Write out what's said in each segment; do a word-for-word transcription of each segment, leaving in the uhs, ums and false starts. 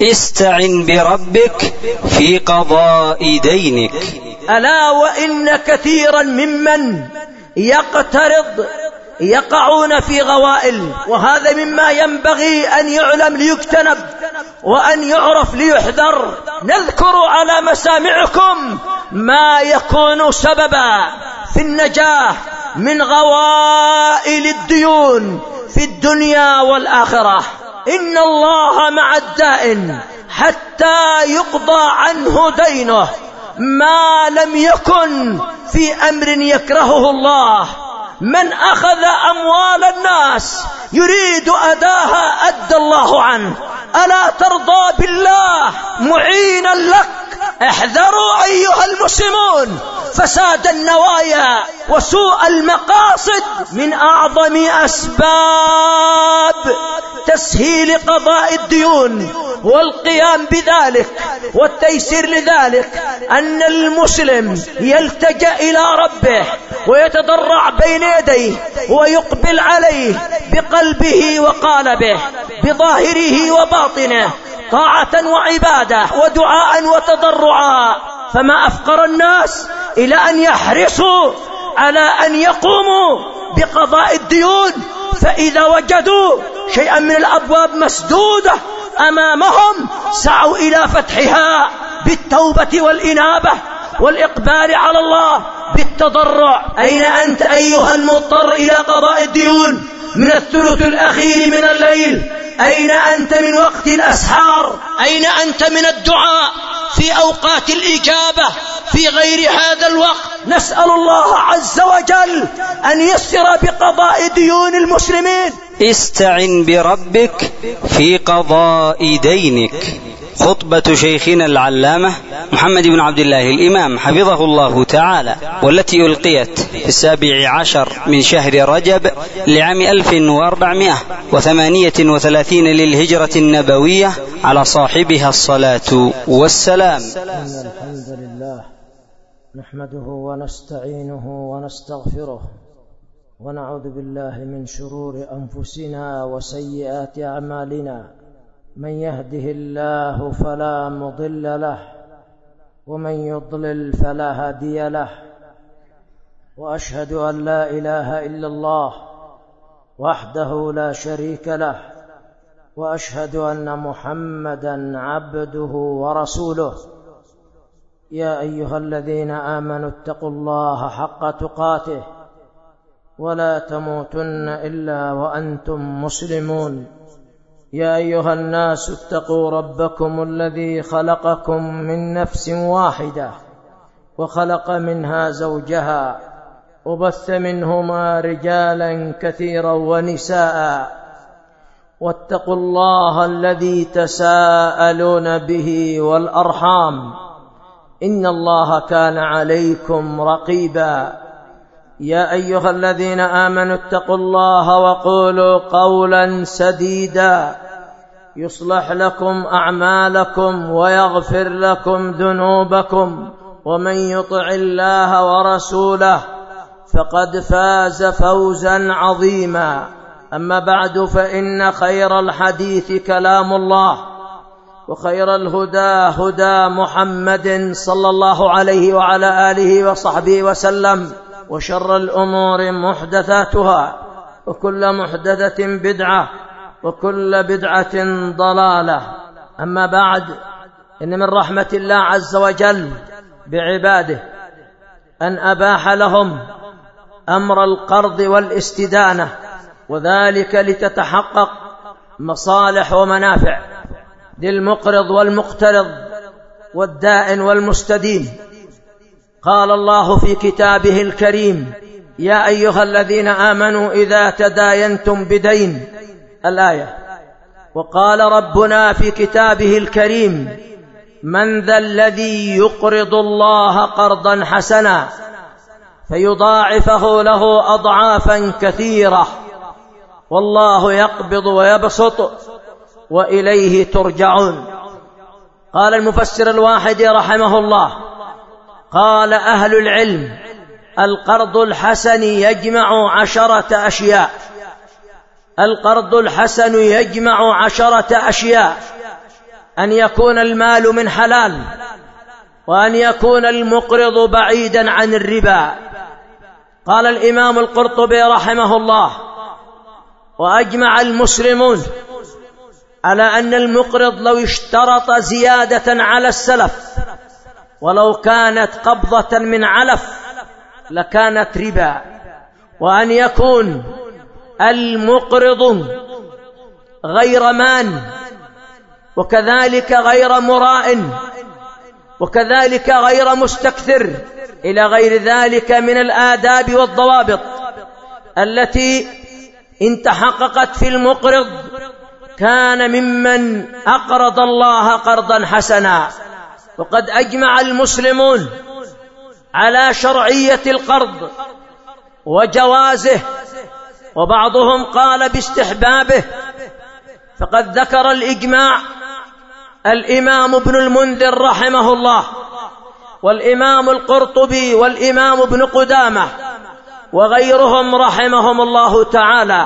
استعن بربك في قضاء دينك. ألا وإن كثيرا ممن يقترض يقعون في غوائل، وهذا مما ينبغي أن يعلم ليجتنب وأن يعرف ليحذر. نذكر على مسامعكم ما يكون سببا في النجاة من غوائل الديون في الدنيا والآخرة. إن الله مع الدائن حتى يقضى عنه دينه ما لم يكن في أمر يكرهه الله. من أخذ أموال الناس يريد أداها أدى الله عنه. ألا ترضى بالله معينا لك؟ احذروا أيها المسلمون فساد النوايا وسوء المقاصد من أعظم أسباب تسهيل قضاء الديون والقيام بذلك والتيسير لذلك أن المسلم يلتجأ إلى ربه ويتضرع بين يديه ويقبل عليه بقلبه وقالبه بظاهره وباطنه طاعة وعبادة ودعاء وتضرعا. فما أفقر الناس إلى أن يحرصوا على أن يقوموا بقضاء الديون، فإذا وجدوا شيئا من الأبواب مسدودة أمامهم سعوا إلى فتحها بالتوبة والإنابة والإقبال على الله بالتضرع. أين أنت أيها المضطر إلى قضاء الديون من الثلث الأخير من الليل؟ أين أنت من وقت الأسحار؟ أين أنت من الدعاء في أوقات الإجابة في غير هذا الوقت؟ نسأل الله عز وجل أن يسر بقضاء ديون المسلمين. استعن بربك في قضاء دينك. خطبة شيخنا العلامة محمد بن عبد الله الإمام حفظه الله تعالى، والتي ألقيت في السابع عشر من شهر رجب لعام ألف وأربعمائة وثمانية وثلاثين للهجرة النبوية على صاحبها الصلاة والسلام. الحمد لله نحمده ونستعينه ونستغفره ونعوذ بالله من شرور أنفسنا وسيئات أعمالنا. من يهده الله فلا مضل له ومن يضلل فلا هادي له، وأشهد أن لا إله إلا الله وحده لا شريك له، وأشهد أن محمدا عبده ورسوله. يا أيها الذين آمنوا اتقوا الله حق تقاته ولا تموتن إلا وأنتم مسلمون. يا أيها الناس اتقوا ربكم الذي خلقكم من نفس واحدة وخلق منها زوجها وبث منهما رجالا كثيرا ونساء، واتقوا الله الذي تساءلون به والأرحام إن الله كان عليكم رقيبا. يا أيها الذين آمنوا اتقوا الله وقولوا قولا سديدا يصلح لكم أعمالكم ويغفر لكم ذنوبكم، ومن يطع الله ورسوله فقد فاز فوزا عظيما. أما بعد، فإن خير الحديث كلام الله، وخير الهدى هدى محمد صلى الله عليه وعلى آله وصحبه وسلم، وشر الأمور محدثاتها، وكل محدثة بدعة، وكل بدعة ضلالة. أما بعد، إن من رحمة الله عز وجل بعباده أن أباح لهم أمر القرض والاستدانة، وذلك لتتحقق مصالح ومنافع للمقرض والمقترض والدائن والمستدين. قال الله في كتابه الكريم: يا أيها الذين آمنوا إذا تداينتم بدين، الآية. وقال ربنا في كتابه الكريم: من ذا الذي يقرض الله قرضا حسنا فيضاعفه له أضعافا كثيرة والله يقبض ويبسط وإليه ترجعون. قال المفسر الواحد رحمه الله: قال أهل العلم: القرض الحسن يجمع عشرة أشياء. القرض الحسن يجمع عشرة أشياء. أن يكون المال من حلال، وأن يكون المقرض بعيدا عن الربا. قال الإمام القرطبي رحمه الله: وأجمع المسلمون على أن المقرض لو اشترط زيادة على السلف ولو كانت قبضة من علف لكانت ربا، وأن يكون المقرض غير مان، وكذلك غير مراء، وكذلك غير مستكثر، إلى غير ذلك من الآداب والضوابط التي إن تحققت في المقرض كان ممن أقرض الله قرضا حسنا. وقد أجمع المسلمون على شرعية القرض وجوازه، وبعضهم قال باستحبابه. فقد ذكر الإجماع الإمام ابن المنذر رحمه الله، والإمام القرطبي، والإمام ابن قدامة، وغيرهم رحمهم الله تعالى.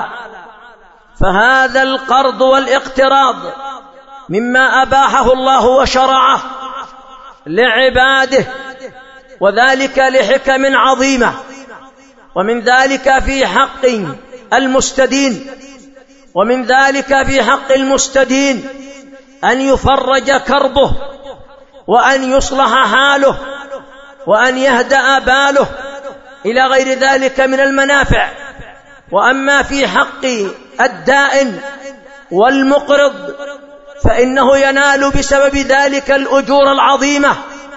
فهذا القرض والاقتراض مما أباحه الله وشرعه لعباده، وذلك لحكم عظيمة. ومن ذلك في حق المستدين، ومن ذلك في حق المستدين أن يفرج كربه، وأن يصلح حاله، وأن يهدأ باله، إلى غير ذلك من المنافع. وأما في حق الدائن والمقرض فإنه ينال بسبب ذلك الأجور العظيمة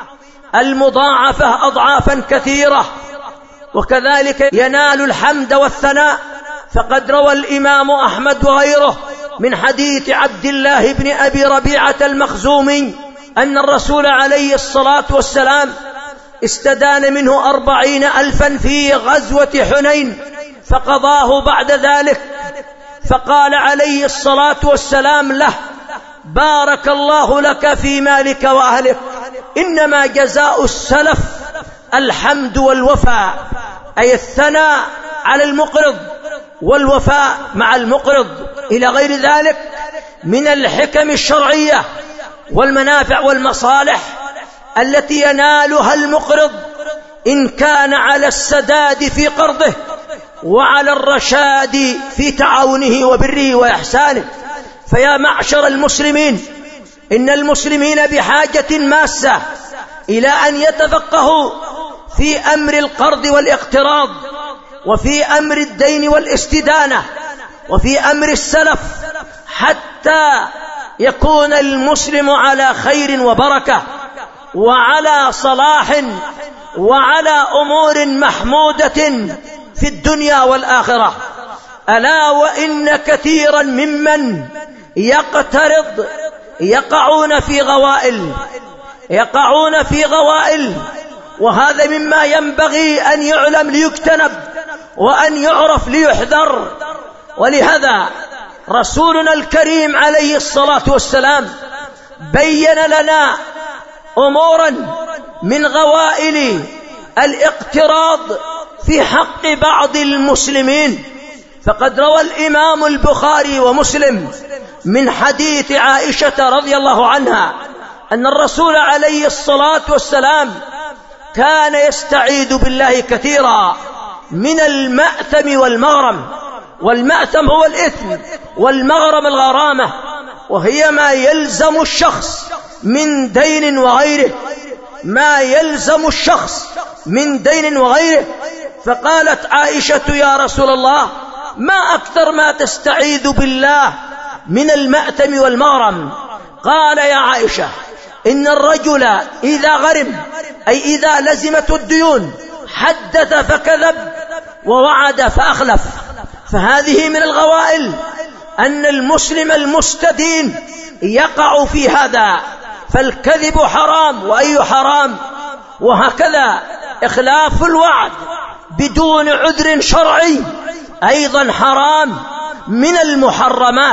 المضاعفة أضعافا كثيرة، وكذلك ينال الحمد والثناء. فقد روى الإمام أحمد وغيره من حديث عبد الله بن أبي ربيعة المخزومي أن الرسول عليه الصلاة والسلام استدان منه أربعين ألفا في غزوة حنين، فقضاه بعد ذلك، فقال عليه الصلاة والسلام له: بارك الله لك في مالك وأهلك، إنما جزاء السلف الحمد والوفاء، أي الثناء على المقرض والوفاء مع المقرض، إلى غير ذلك من الحكم الشرعية والمنافع والمصالح التي ينالها المقرض إن كان على السداد في قرضه، وعلى الرشاد في تعاونه وبره وإحسانه. فيا معشر المسلمين، إن المسلمين بحاجة ماسة إلى أن يتفقهوا في أمر القرض والاقتراض، وفي أمر الدين والاستدانة، وفي أمر السلف، حتى يكون المسلم على خير وبركة، وعلى صلاح، وعلى أمور محمودة في الدنيا والآخرة. ألا وإن كثيرا ممن يقترض يقعون في غوائل، يقعون في غوائل، وهذا مما ينبغي أن يعلم ليجتنب، وأن يعرف ليحذر. ولهذا رسولنا الكريم عليه الصلاة والسلام بين لنا أمورا من غوائل الاقتراض في حق بعض المسلمين. فقد روى الإمام البخاري ومسلم من حديث عائشة رضي الله عنها أن الرسول عليه الصلاة والسلام كان يستعيذ بالله كثيرا من المأثم والمغرم. والمأثم هو الإثم، والمغرم الغرامة، وهي ما يلزم الشخص من دين وغيره، ما يلزم الشخص من دين وغيره. فقالت عائشة: يا رسول الله، ما أكثر ما تستعيذ بالله من المأثم والمغرم؟ قال: يا عائشة، إن الرجل إذا غرم، أي إذا لزمت الديون، حدث فكذب، ووعد فأخلف. فهذه من الغوائل أن المسلم المستدين يقع في هذا، فالكذب حرام، وأي حرام. وهكذا إخلاف الوعد بدون عذر شرعي أيضا حرام من المحرمات.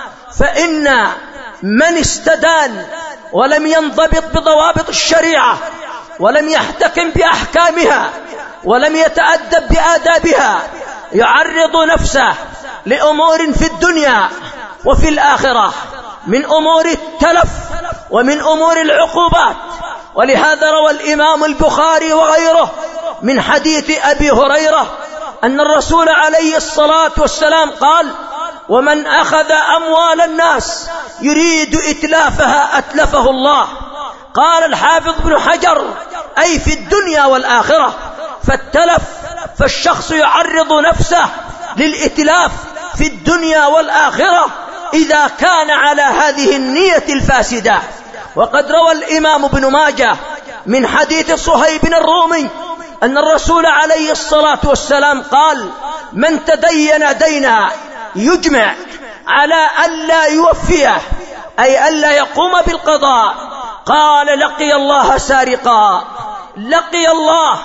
فإن من استدان ولم ينضبط بضوابط الشريعة، ولم يحتكم بأحكامها، ولم يتأدب بآدابها، يعرض نفسه لأمور في الدنيا وفي الآخرة من أمور التلف ومن أمور العقوبات. ولهذا روى الإمام البخاري وغيره من حديث أبي هريرة أن الرسول عليه الصلاة والسلام قال: ومن أخذ أموال الناس يريد إتلافها أتلفه الله. قال الحافظ ابن حجر: أي في الدنيا والآخرة. فالتلف فالشخص يعرض نفسه للإتلاف في الدنيا والآخرة إذا كان على هذه النية الفاسدة. وقد روى الإمام ابن ماجه من حديث صهيب الرومي أن الرسول عليه الصلاة والسلام قال: من تدين دينا يجمع على ألا يوفيه، أي ألا يقوم بالقضاء، قال: لقي الله سارقا، لقي الله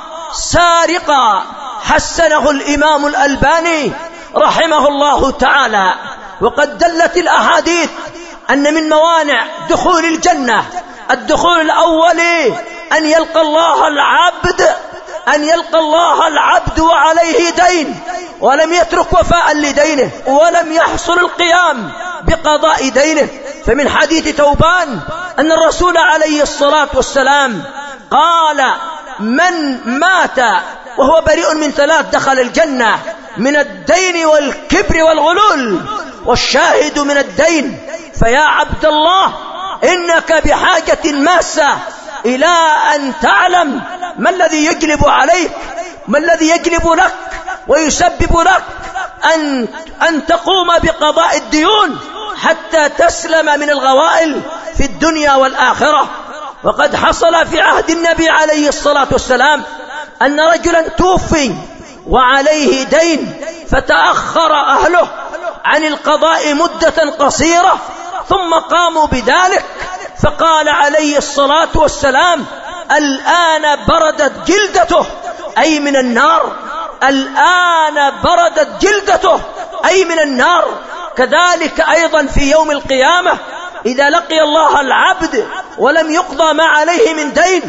سارقا. حسنه الإمام الألباني رحمه الله تعالى. وقد دلت الأحاديث أن من موانع دخول الجنة الدخول الأول أن يلقى الله العبد أن يلقى الله العبد وعليه دين ولم يترك وفاء لدينه ولم يحصل القيام بقضاء دينه. فمن حديث توبان أن الرسول عليه الصلاة والسلام قال: من مات وهو بريء من ثلاث دخل الجنة: من الدين والكبر والغلول. والشاهد من الدين. فيا عبد الله، إنك بحاجة ماسة إلى أن تعلم ما الذي يجلب عليك، ما الذي يجلب لك ويسبب لك أن, أن تقوم بقضاء الديون حتى تسلم من الغوائل في الدنيا والآخرة. وقد حصل في عهد النبي عليه الصلاة والسلام أن رجلا توفي وعليه دين، فتأخر أهله عن القضاء مدة قصيرة ثم قاموا بذلك، فقال عليه الصلاة والسلام: الآن بردت جلدته، أي من النار، الآن بردت جلدته أي من النار. كذلك أيضا في يوم القيامة إذا لقي الله العبد ولم يقضى ما عليه من دين،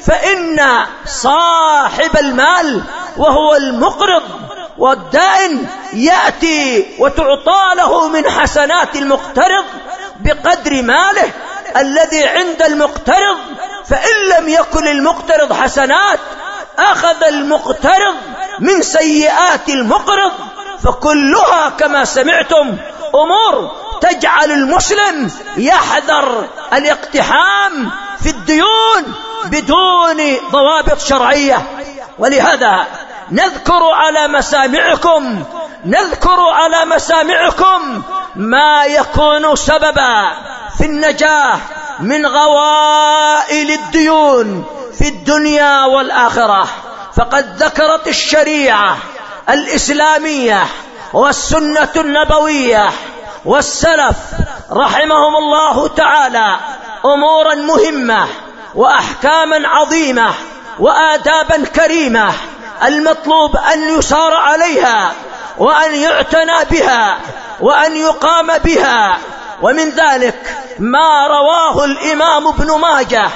فإن صاحب المال وهو المقرض والدائن يأتي وتعطى له من حسنات المقترض بقدر ماله الذي عند المقترض. فإن لم يكن المقترض حسنات أخذ المقترض من سيئات المقرض. فكلها كما سمعتم أمور تجعل المسلم يحذر الاقتحام في الديون بدون ضوابط شرعية. ولهذا نذكر على مسامعكم نذكر على مسامعكم ما يكون سببا في النجاة من غوائل الديون في الدنيا والآخرة. فقد ذكرت الشريعة الإسلامية والسنة النبوية والسلف رحمهم الله تعالى أمورا مهمة وأحكاما عظيمة وآدابا كريمة المطلوب أن يسار عليها وأن يعتنى بها وأن يقام بها. ومن ذلك ما رواه الإمام ابن ماجه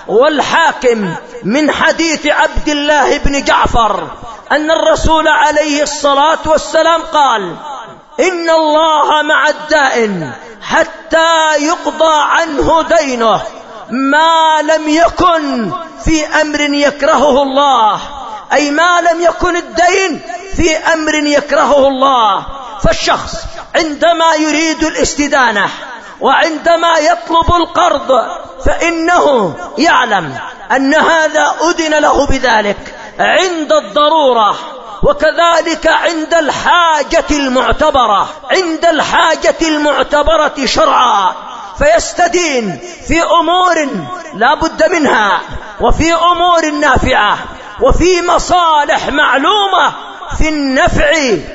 والحاكم من حديث عبد الله بن جعفر أن الرسول عليه الصلاة والسلام قال: إن الله مع الدائن حتى يقضى عنه دينه ما لم يكن في أمر يكرهه الله، أي ما لم يكن الدين في أمر يكرهه الله. فالشخص عندما يريد الاستدانة وعندما يطلب القرض فإنه يعلم أن هذا أذن له بذلك عند الضرورة، وكذلك عند الحاجة المعتبرة عند الحاجة المعتبرة شرعا، فيستدين في أمور لا بد منها وفي أمور نافعة وفي مصالح معلومة في النفع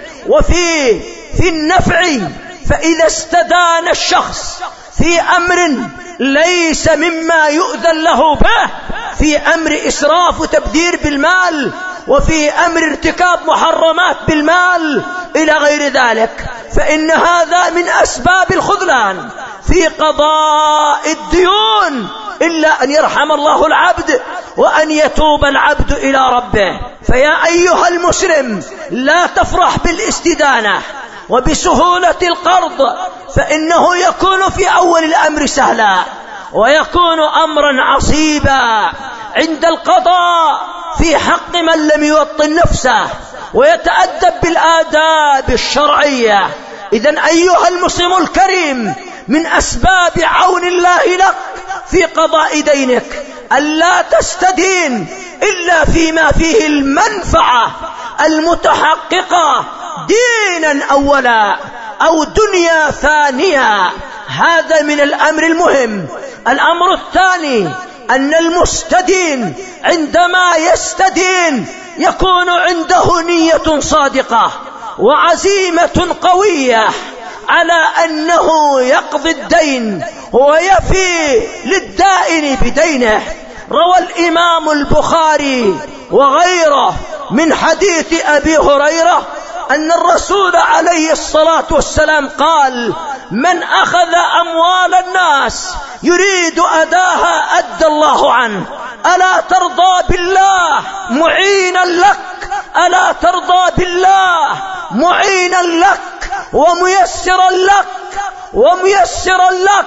وفي في النفع. فإذا استدان الشخص في أمر ليس مما يؤذن له به، في أمر إسراف وتبذير بالمال وفي أمر ارتكاب محرمات بالمال إلى غير ذلك، فإن هذا من أسباب الخذلان في قضاء الديون، إلا أن يرحم الله العبد وأن يتوب العبد إلى ربه. فيا أيها المسلم لا تفرح بالاستدانة وبسهولة القرض، فإنه يكون في أول الأمر سهلا ويكون أمرا عصيبا عند القضاء في حق من لم يوطن نفسه ويتأدب بالآداب الشرعية. إذن أيها المسلم الكريم، من أسباب عون الله لك في قضاء دينك ألا تستدين إلا فيما فيه المنفعة المتحققة دينا أولا أو دنيا ثانية. هذا من الأمر المهم. الأمر الثاني أن المستدين عندما يستدين يكون عنده نية صادقة وعزيمة قوية على أنه يقضي الدين ويفي للدائن بدينه. روى الإمام البخاري وغيره من حديث أبي هريرة أن الرسول عليه الصلاة والسلام قال: من أخذ أموال الناس يريد أداها أدى الله عنه. ألا ترضى بالله معينا لك، ألا ترضى بالله معينا لك وميسرا لك وميسرا لك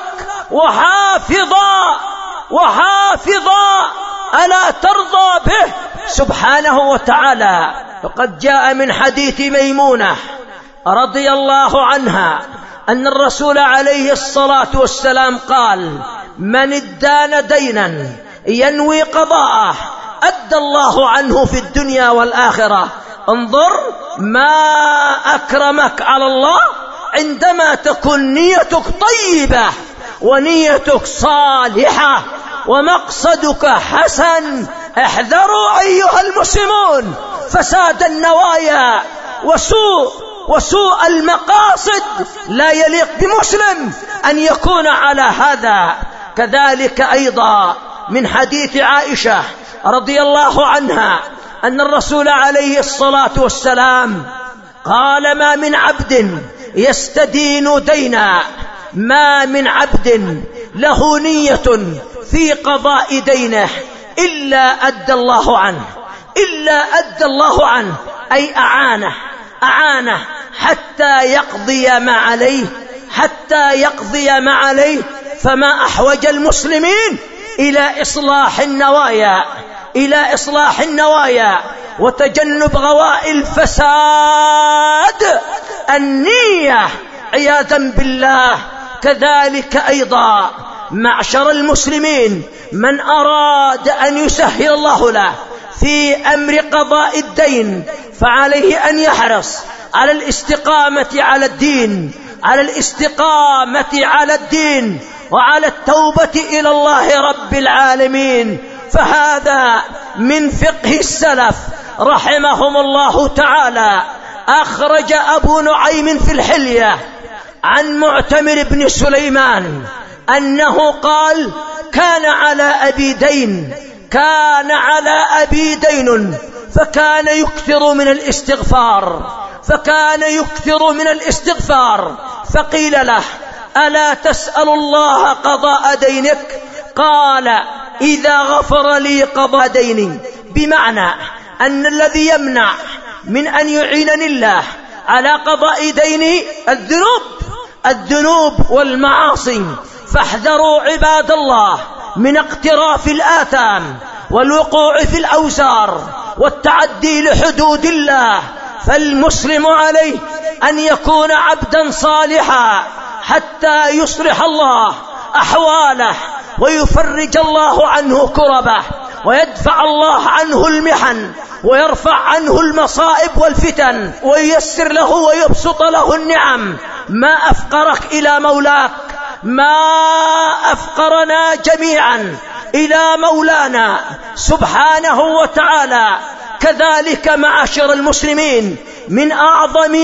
وحافظا وحافظا، ألا ترضى به سبحانه وتعالى. فقد جاء من حديث ميمونة رضي الله عنها أن الرسول عليه الصلاة والسلام قال: من ادان دينا ينوي قضاءه أدى الله عنه في الدنيا والآخرة. انظر ما أكرمك على الله عندما تكون نيتك طيبة ونيتك صالحة ومقصدك حسن. احذروا أيها المسلمون فساد النوايا وسوء وسوء المقاصد، لا يليق بمسلم أن يكون على هذا. كذلك أيضا من حديث عائشة رضي الله عنها أن الرسول عليه الصلاة والسلام قال: ما من عبد يستدين دينا، ما من عبد له نية في قضاء دينه إلا أدى الله عنه، إلا أدى الله عنه، أي أعانه أعانه حتى يقضي ما عليه، حتى يقضي ما عليه. فما أحوج المسلمين إلى إصلاح النوايا، إلى إصلاح النوايا وتجنب غوائل الفساد النية عياذا بالله. كذلك أيضا معشر المسلمين، من أراد أن يسهل الله له في أمر قضاء الدين فعليه أن يحرص على الاستقامة على الدين، على الاستقامة على الدين وعلى التوبة إلى الله رب العالمين. فهذا من فقه السلف رحمهم الله تعالى. أخرج أبو نعيم في الحلية عن معتمر بن سليمان أنه قال: كان على أبي دين كان على أبي دين فكان يكثر من الاستغفار فكان يكثر من الاستغفار فقيل له: ألا تسأل الله قضاء دينك؟ قال: إذا غفر لي قضاء ديني. بمعنى أن الذي يمنع من أن يعينني الله على قضاء ديني الذنوب الذنوب والمعاصي. فاحذروا عباد الله من اقتراف الآثام والوقوع في الأوزار والتعدي لحدود الله. فالمسلم عليه أن يكون عبدا صالحا حتى يصلح الله أحواله ويفرج الله عنه كربه ويدفع الله عنه المحن ويرفع عنه المصائب والفتن وييسر له ويبسط له النعم. ما أفقرك إلى مولاك، ما أفقرنا جميعا إلى مولانا سبحانه وتعالى. كذلك معاشر المسلمين، من أعظم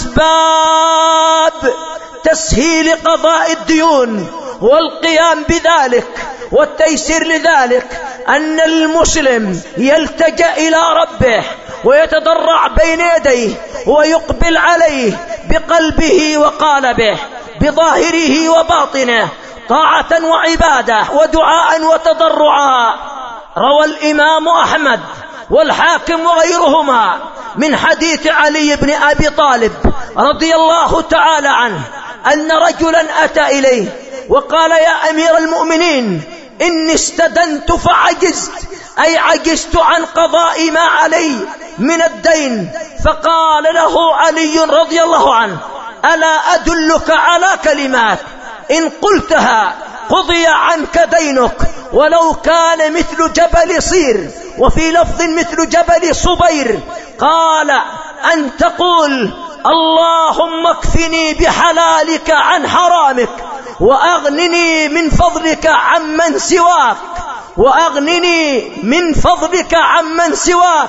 أسباب تسهيل قضاء الديون والقيام بذلك والتيسير لذلك أن المسلم يلتجأ إلى ربه ويتضرع بين يديه ويقبل عليه بقلبه وقالبه، بظاهره وباطنه، طاعة وعبادة ودعاء وتضرعا. روى الإمام أحمد والحاكم وغيرهما من حديث علي بن أبي طالب رضي الله تعالى عنه أن رجلا أتى إليه وقال يا أمير المؤمنين إني استدنت فعجزت، أي عجزت عن قضاء ما علي من الدين. فقال له علي رضي الله عنه ألا أدلك على كلمات إن قلتها قضي عنك دينك ولو كان مثل جبل صير، وفي لفظ مثل جبل صبير. قال أن تقول اللهم اكفني بحلالك عن حرامك وأغنني من فضلك عمن سواك، وأغنني من فضلك عمن سواك.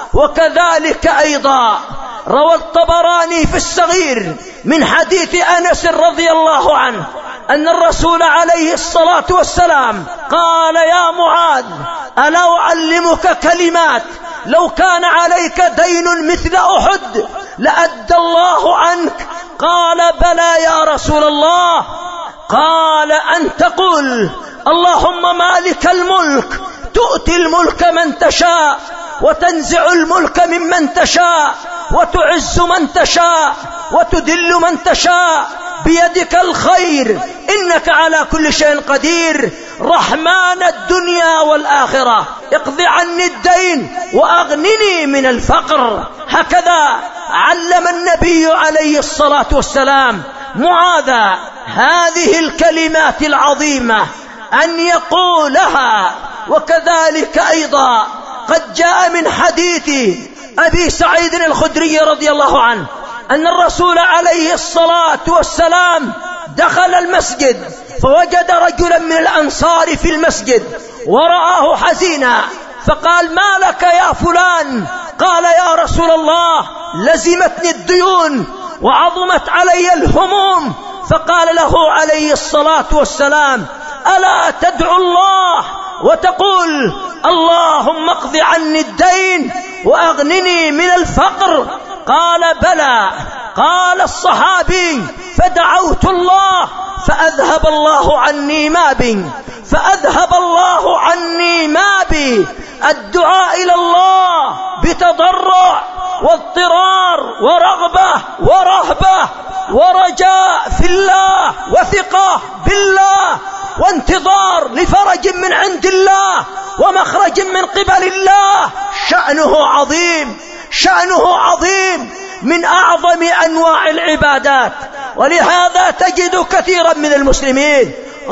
وكذلك أيضا روى الطبراني في الصغير من حديث أنس رضي الله عنه أن الرسول عليه الصلاة والسلام قال يا معاذ ألا أعلمك كلمات لو كان عليك دين مثل أحد لأدى الله عنك؟ قال بلى يا رسول الله. قال أن تقول اللهم مالك الملك تؤتي الملك من تشاء وتنزع الملك ممن تشاء وتعز من تشاء وتذل من تشاء بيدك الخير إنك على كل شيء قدير، رحمن الدنيا والآخرة اقض عني الدين وأغنني من الفقر. هكذا علم النبي عليه الصلاة والسلام معاذ هذه الكلمات العظيمة أن يقولها. وكذلك أيضا قد جاء من حديث أبي سعيد الخدري رضي الله عنه أن الرسول عليه الصلاة والسلام دخل المسجد فوجد رجلا من الأنصار في المسجد ورآه حزينا، فقال ما لك يا فلان؟ قال يا رسول الله لزمتني الديون وعظمت علي الهموم. فقال له عليه الصلاة والسلام ألا تدعو الله وتقول اللهم اقض عني الدين وأغنني من الفقر؟ قال بلى. قال الصحابي فدعوت الله فأذهب الله عني ما بي فأذهب الله عني ما بي. الدعاء إلى الله بتضرع واضطرار ورغبة ورهبة ورجاء في الله وثقة بالله وانتظار لفرج من عند الله ومخرج من قبل الله شأنه عظيم، شأنه عظيم من أعظم أنواع العبادات. ولهذا تجد كثيرا من المسلمين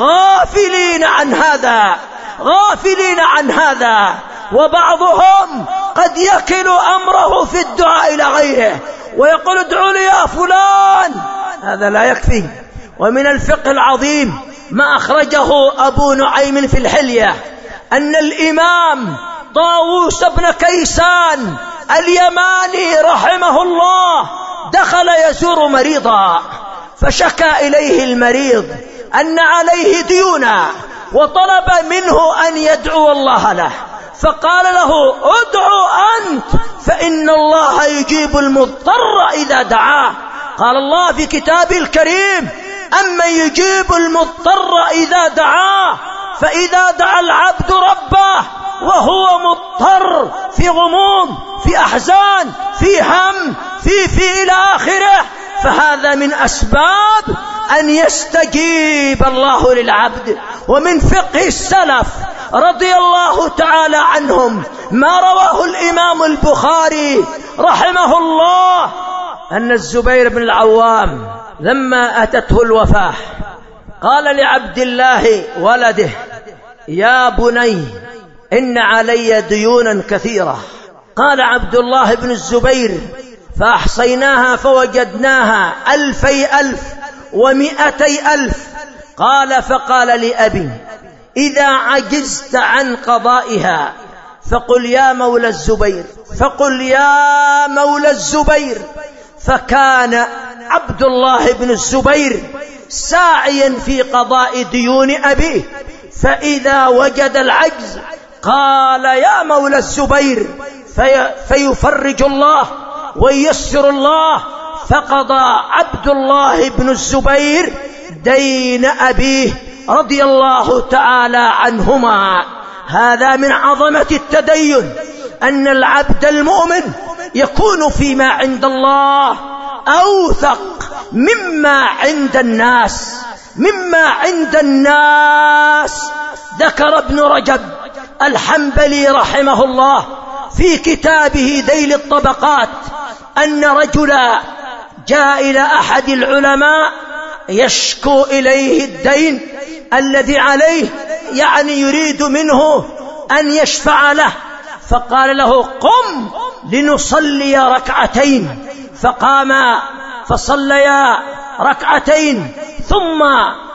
غافلين عن هذا غافلين عن هذا وبعضهم قد يكل أمره في الدعاء إلى غيره ويقول ادعوا لي يا فلان. هذا لا يكفي. ومن الفقه العظيم ما أخرجه أبو نعيم في الحلية أن الإمام طاووس بن كيسان اليماني رحمه الله دخل يزور مريضا فشكى إليه المريض أن عليه ديونا وطلب منه أن يدعو الله له، فقال له ادعو أنت فإن الله يجيب المضطر إذا دعاه. قال الله في كتابه الكريم أمن يجيب المضطر إذا دعاه، فإذا دعا العبد ربه وهو مضطر في غموم في أحزان في هم في في إلى آخره فهذا من أسباب أن يستجيب الله للعبد. ومن فقه السلف رضي الله تعالى عنهم ما رواه الإمام البخاري رحمه الله أن الزبير بن العوام لما أتته الوفاة قال لعبد الله ولده يا بني إن علي ديونا كثيرة. قال عبد الله بن الزبير فأحصيناها فوجدناها ألفي ألف ومئتي ألف. قال فقال لأبي إذا عجزت عن قضائها فقل يا مولى الزبير فقل يا مولى الزبير. فكان عبد الله بن الزبير ساعيا في قضاء ديون أبيه، فإذا وجد العجز قال يا مولى الزبير في فيفرج الله وييسر الله. فقضى عبد الله بن الزبير دين أبيه رضي الله تعالى عنهما. هذا من عظمة التدين أن العبد المؤمن يكون فيما عند الله أوثق مما عند الناس. مما عند الناس. ذكر ابن رجب الحنبلي رحمه الله في كتابه ذيل الطبقات أن رجلا جاء إلى أحد العلماء يشكو إليه الدين الذي عليه، يعني يريد منه أن يشفع له، فقال له: قم لنصلي ركعتين. فقام فصليا ركعتين، ثم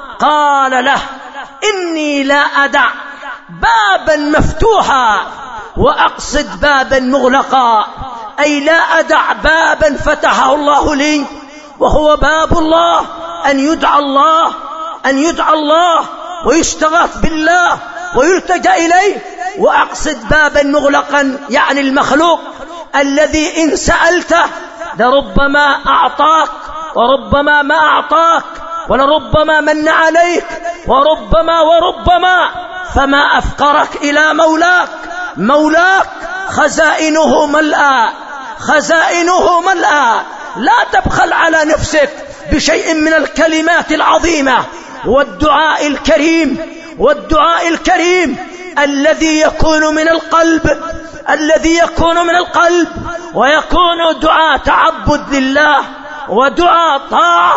قال له: إني لا أدع بابا مفتوحا وأقصد بابا مغلقا، أي لا أدع بابا فتحه الله لي وهو باب الله، أن يدعى الله أن يدعى الله ويستغاث بالله ويلتجأ إليه، وأقصد بابا مغلقا يعني المخلوق الذي إن سألته لربما أعطاك وربما ما أعطاك، ولربما من عليك وربما وربما، فما أفقرك إلى مولاك. مولاك خزائنه ملأى، خزائنه ملأى، لا تبخل على نفسك بشيء من الكلمات العظيمة والدعاء الكريم، والدعاء الكريم الذي يكون من القلب، الذي يكون من القلب ويكون دعاء تعبد لله ودعاء طاعة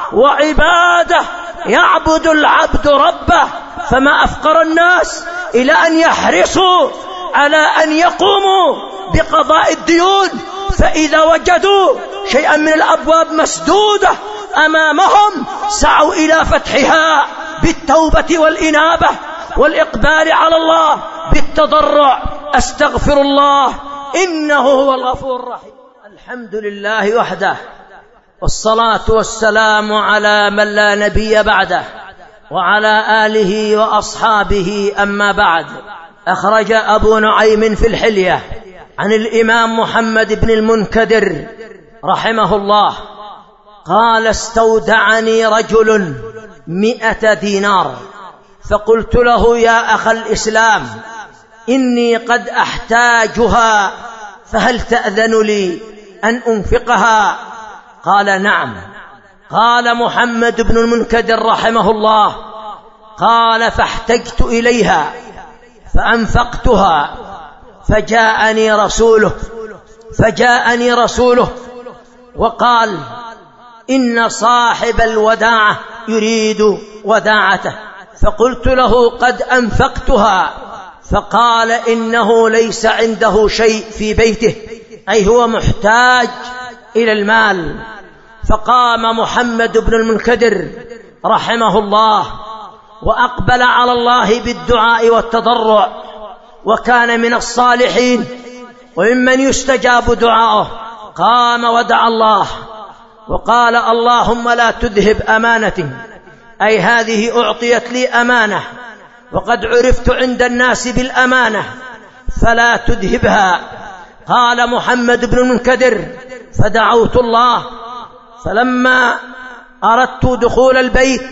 وعبادة، يعبد العبد ربه. فما أفقر الناس إلى أن يحرصوا على أن يقوموا بقضاء الديون، فإذا وجدوا شيئا من الأبواب مسدودة أمامهم سعوا إلى فتحها بالتوبة والإنابة والإقبال على الله بالتضرع: أستغفر الله إنه هو الغفور الرحيم. الحمد لله وحده، والصلاة والسلام على من لا نبي بعده، وعلى آله وأصحابه، أما بعد. أخرج أبو نعيم في الحلية عن الإمام محمد بن المنكدر رحمه الله قال: استودعني رجل مئة دينار، فقلت له: يا أخ الإسلام، إني قد أحتاجها، فهل تأذن لي أن أنفقها؟ قال: نعم. قال محمد بن المنكدر رحمه الله: قال: فاحتجت إليها فأنفقتها، فجاءني رسوله فجاءني رسوله وقال: إن صاحب الوداعة يريد وداعته. فقلت له: قد أنفقتها. فقال: إنه ليس عنده شيء في بيته، أي هو محتاج إلى المال. فقام محمد بن المنكدر رحمه الله وأقبل على الله بالدعاء والتضرع، وكان من الصالحين وممن يستجاب دعاؤه. قام ودعا الله وقال: اللهم لا تذهب أمانتي، أي هذه أعطيت لي أمانة وقد عرفت عند الناس بالأمانة، فلا تذهبها. قال محمد بن المنكدر: فدعوت الله، فلما أردت دخول البيت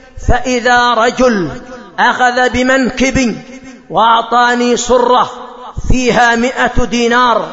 فإذا رجل أخذ بمنكبي وأعطاني صرة فيها مئة دينار،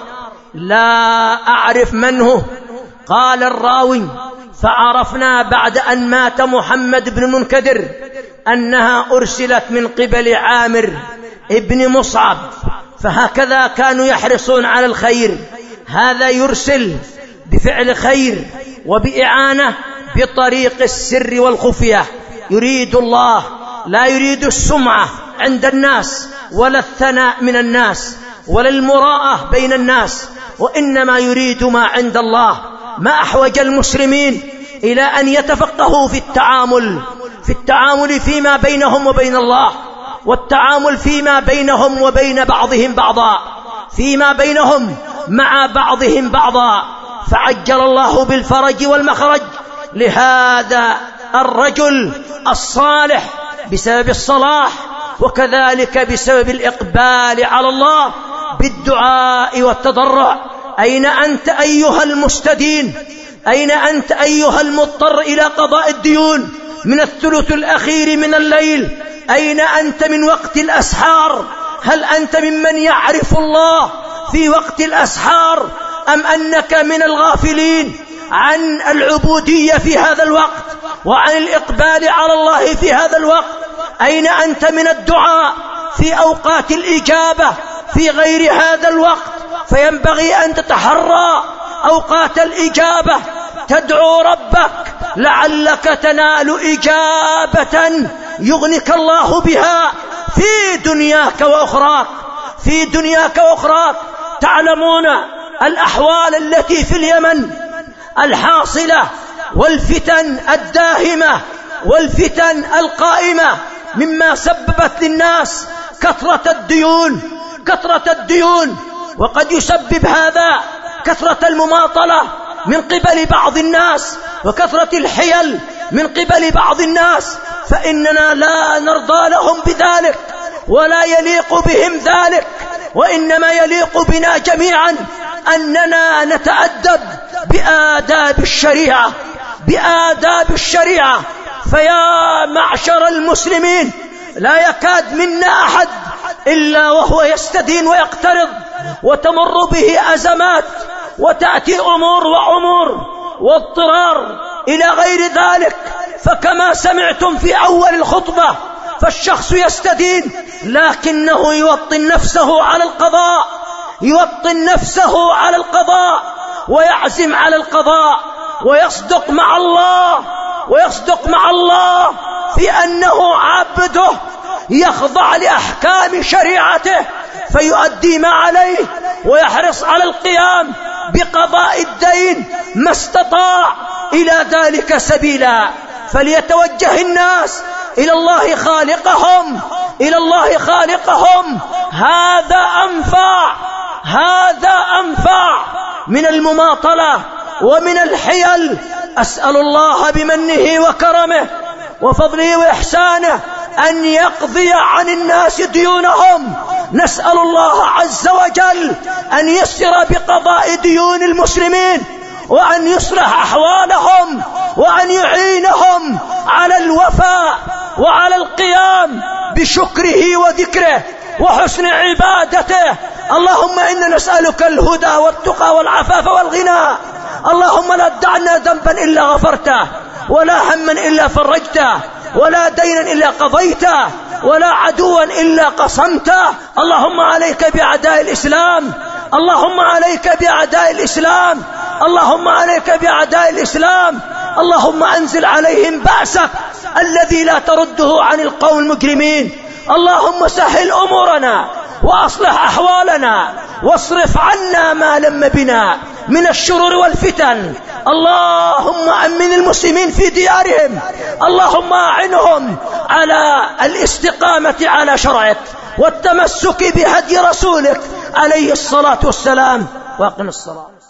لا أعرف من هو. قال الراوي: فعرفنا بعد أن مات محمد بن المنكدر أنها أرسلت من قبل عامر ابن مصعب، فهكذا كانوا يحرصون على الخير، هذا يرسل بفعل خير وبإعانة بطريق السر والخفية، يريد الله، لا يريد السمعة عند الناس ولا الثناء من الناس ولا المراءة بين الناس، وإنما يريد ما عند الله. ما أحوج المسلمين إلى أن يتفقهوا في التعامل في التعامل فيما بينهم وبين الله، والتعامل فيما بينهم وبين بعضهم بعضا، فيما بينهم مع بعضهم بعضا. فعجل الله بالفرج والمخرج لهذا الرجل الصالح بسبب الصلاح، وكذلك بسبب الإقبال على الله بالدعاء والتضرع. أين أنت أيها المستدين؟ أين أنت أيها المضطر إلى قضاء الديون من الثلث الأخير من الليل؟ أين أنت من وقت الأسحار؟ هل أنت ممن يعرف الله في وقت الأسحار أم أنك من الغافلين عن العبودية في هذا الوقت وعن الإقبال على الله في هذا الوقت. أين أنت من الدعاء في أوقات الإجابة في غير هذا الوقت؟ فينبغي أن تتحرى أوقات الإجابة، تدعو ربك لعلك تنال إجابة يغنك الله بها في دنياك وأخراك. في دنياك وأخراك. تعلمون الأحوال التي في اليمن الحاصلة والفتن الداهمة والفتن القائمة مما سببت للناس كثرة الديون كثرة الديون وقد يسبب هذا كثرة المماطلة من قبل بعض الناس وكثرة الحيل من قبل بعض الناس، فإننا لا نرضى لهم بذلك ولا يليق بهم ذلك، وإنما يليق بنا جميعا أننا نتأدب بآداب الشريعة بآداب الشريعة. فيا معشر المسلمين، لا يكاد منا أحد إلا وهو يستدين ويقترض وتمر به أزمات وتأتي أمور وأمور واضطرار إلى غير ذلك. فكما سمعتم في أول الخطبة، فالشخص يستدين لكنه يوطن نفسه على القضاء يوطن نفسه على القضاء ويعزم على القضاء ويصدق مع الله ويصدق مع الله في أنه عبده يخضع لأحكام شريعته فيؤدي ما عليه ويحرص على القيام بقضاء الدين ما استطاع إلى ذلك سبيلا. فليتوجه الناس إلى الله خالقهم إلى الله خالقهم هذا أنفع هذا أنفع من المماطلة ومن الحيل. أسأل الله بمنه وكرمه وفضله وإحسانه أن يقضي عن الناس ديونهم. نسأل الله عز وجل أن يسر بقضاء ديون المسلمين وأن يصلح أحوالهم وأن يعينهم على الوفاء وعلى القيام بشكره وذكره وحسن عبادته. اللهم إنا نسألك الهدى والتقى والعفاف والغنى. اللهم لا تدعنا ذنبا إلا غفرته ولا هما إلا فرجته ولا دينا إلا قضيته ولا عدوا إلا قصمته. اللهم عليك بأعداء الإسلام اللهم عليك بأعداء الإسلام اللهم عليك بأعداء الإسلام. اللهم أنزل عليهم بأسك الذي لا ترده عن القوم المجرمين. اللهم سهل أمورنا وأصلح أحوالنا واصرف عنا ما لم بنا من الشرور والفتن. اللهم أمن المسلمين في ديارهم. اللهم أعنهم على الاستقامة على شرعك والتمسك بهدي رسولك عليه الصلاة والسلام. واقم الصلاة.